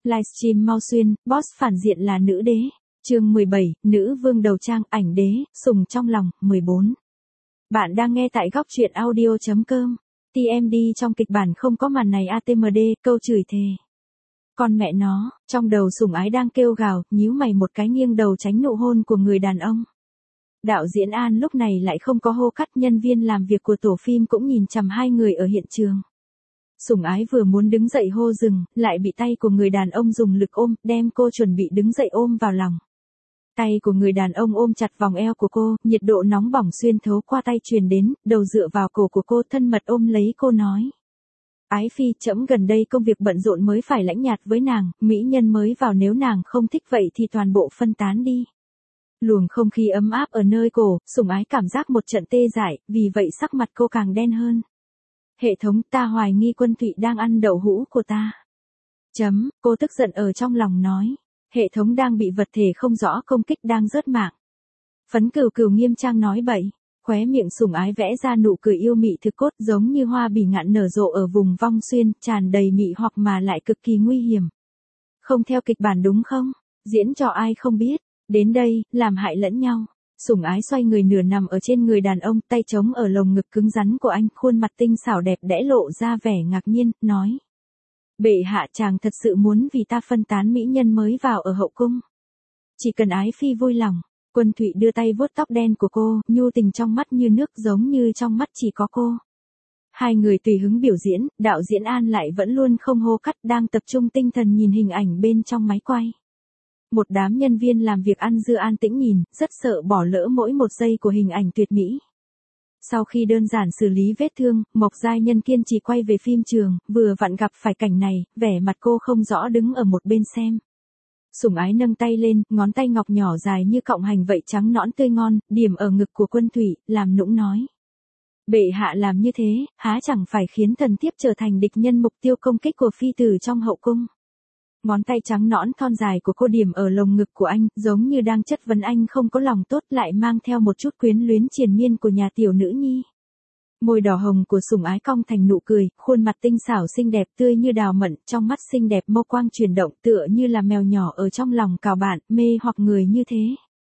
Livestream mau xuyên, boss phản diện là nữ đế. Chương 17, nữ vương đầu trang, ảnh đế, sùng trong lòng, 14. Bạn đang nghe tại góc truyện audio.com. TMD trong kịch bản không có màn này ATMD, câu chửi thề. Con mẹ nó, trong đầu sủng ái đang kêu gào, nhíu mày một cái nghiêng đầu tránh nụ hôn của người đàn ông. Đạo diễn An lúc này lại không có hô cắt, nhân viên làm việc của tổ phim cũng nhìn chằm hai người ở hiện trường. Sủng ái vừa muốn đứng dậy hô dừng, lại bị tay của người đàn ông dùng lực ôm, đem cô chuẩn bị đứng dậy ôm vào lòng. Tay của người đàn ông ôm chặt vòng eo của cô, nhiệt độ nóng bỏng xuyên thấu qua tay truyền đến, đầu dựa vào cổ của cô, thân mật ôm lấy cô nói. Ái phi, trẫm gần đây công việc bận rộn mới phải lãnh nhạt với nàng, mỹ nhân mới vào nếu nàng không thích vậy thì toàn bộ phân tán đi. Luồng không khí ấm áp ở nơi cổ, sủng ái cảm giác một trận tê dại, vì vậy sắc mặt cô càng đen hơn. Hệ thống, ta hoài nghi Quân Thụy đang ăn đậu hũ của ta. Cô tức giận ở trong lòng nói. Hệ thống đang bị vật thể không rõ công kích đang rớt mạng. Phấn Cừu Cừu nghiêm trang nói bậy. Khóe miệng sủng ái vẽ ra nụ cười yêu mị thực cốt, giống như hoa bỉ ngạn nở rộ ở vùng vong xuyên, tràn đầy mị hoặc mà lại cực kỳ nguy hiểm. Không theo kịch bản đúng không? Diễn cho ai không biết. Đến đây, làm hại lẫn nhau. Sủng ái xoay người nửa nằm ở trên người đàn ông, tay chống ở lồng ngực cứng rắn của anh, khuôn mặt tinh xảo đẹp đẽ lộ ra vẻ ngạc nhiên, nói. Bệ hạ, chàng thật sự muốn vì ta phân tán mỹ nhân mới vào ở hậu cung. Chỉ cần ái phi vui lòng. Quân Thụy đưa tay vuốt tóc đen của cô, nhu tình trong mắt như nước, giống như trong mắt chỉ có cô. Hai người tùy hứng biểu diễn, đạo diễn An lại vẫn luôn không hô cắt, đang tập trung tinh thần nhìn hình ảnh bên trong máy quay. Một đám nhân viên làm việc ăn dưa an tĩnh nhìn, rất sợ bỏ lỡ mỗi một giây của hình ảnh tuyệt mỹ. Sau khi đơn giản xử lý vết thương, Mộc Giai Nhân kiên trì quay về phim trường, vừa vặn gặp phải cảnh này, vẻ mặt cô không rõ đứng ở một bên xem. Sủng ái nâng tay lên, ngón tay ngọc nhỏ dài như cọng hành vậy trắng nõn tươi ngon, điểm ở ngực của Quân Thụy, làm nũng nói. Bệ hạ làm như thế, há chẳng phải khiến thần thiếp trở thành địch nhân mục tiêu công kích của phi tử trong hậu cung. Ngón tay trắng nõn thon dài của cô điểm ở lồng ngực của anh, giống như đang chất vấn anh không có lòng tốt, lại mang theo một chút quyến luyến triền miên của nhà tiểu nữ nhi. Môi đỏ hồng của sủng ái cong thành nụ cười, khuôn mặt tinh xảo xinh đẹp tươi như đào mận, trong mắt xinh đẹp mâu quang chuyển động tựa như là mèo nhỏ ở trong lòng cào bạn, mê hoặc người như thế.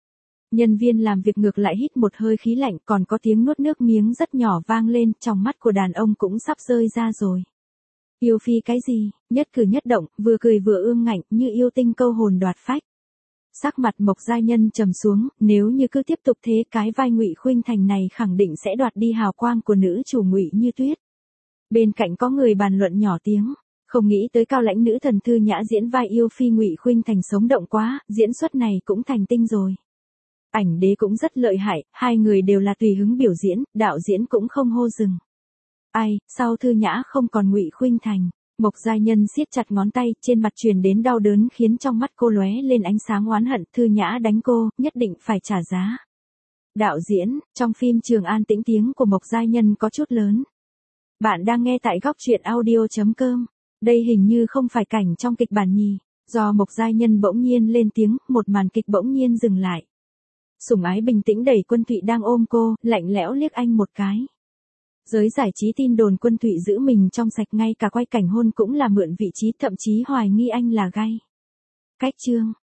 Nhân viên làm việc ngược lại hít một hơi khí lạnh, còn có tiếng nuốt nước miếng rất nhỏ vang lên, trong mắt của đàn ông cũng sắp rơi ra rồi. Yêu phi cái gì, nhất cử nhất động, vừa cười vừa ương ngạnh, như yêu tinh câu hồn đoạt phách. Sắc mặt Mộc Giai Nhân trầm xuống, nếu như cứ tiếp tục thế, cái vai Ngụy Khuynh Thành này khẳng định sẽ đoạt đi hào quang của nữ chủ Ngụy Như Tuyết. Bên cạnh có người bàn luận nhỏ tiếng, không nghĩ tới cao lãnh nữ thần Thư Nhã diễn vai yêu phi Ngụy Khuynh Thành sống động quá, diễn xuất này cũng thành tinh rồi. Ảnh đế cũng rất lợi hại, hai người đều là tùy hứng biểu diễn, đạo diễn cũng không hô dừng. Ai, sau Thư Nhã không còn Ngụy Khuynh Thành. Mộc Giai Nhân siết chặt ngón tay, trên mặt truyền đến đau đớn khiến trong mắt cô lóe lên ánh sáng oán hận, Thư Nhã đánh cô, nhất định phải trả giá. Đạo diễn, trong phim trường an tĩnh tiếng của Mộc Giai Nhân có chút lớn. Bạn đang nghe tại góc truyện audio.com. Đây hình như không phải cảnh trong kịch bản nhỉ. Do Mộc Giai Nhân bỗng nhiên lên tiếng, một màn kịch bỗng nhiên dừng lại. Sủng ái bình tĩnh đẩy Quân Thụy đang ôm cô, lạnh lẽo liếc anh một cái. Giới giải trí tin đồn Quân Thụy giữ mình trong sạch, ngay cả quay cảnh hôn cũng là mượn vị trí, thậm chí hoài nghi anh là gay. Cách chương,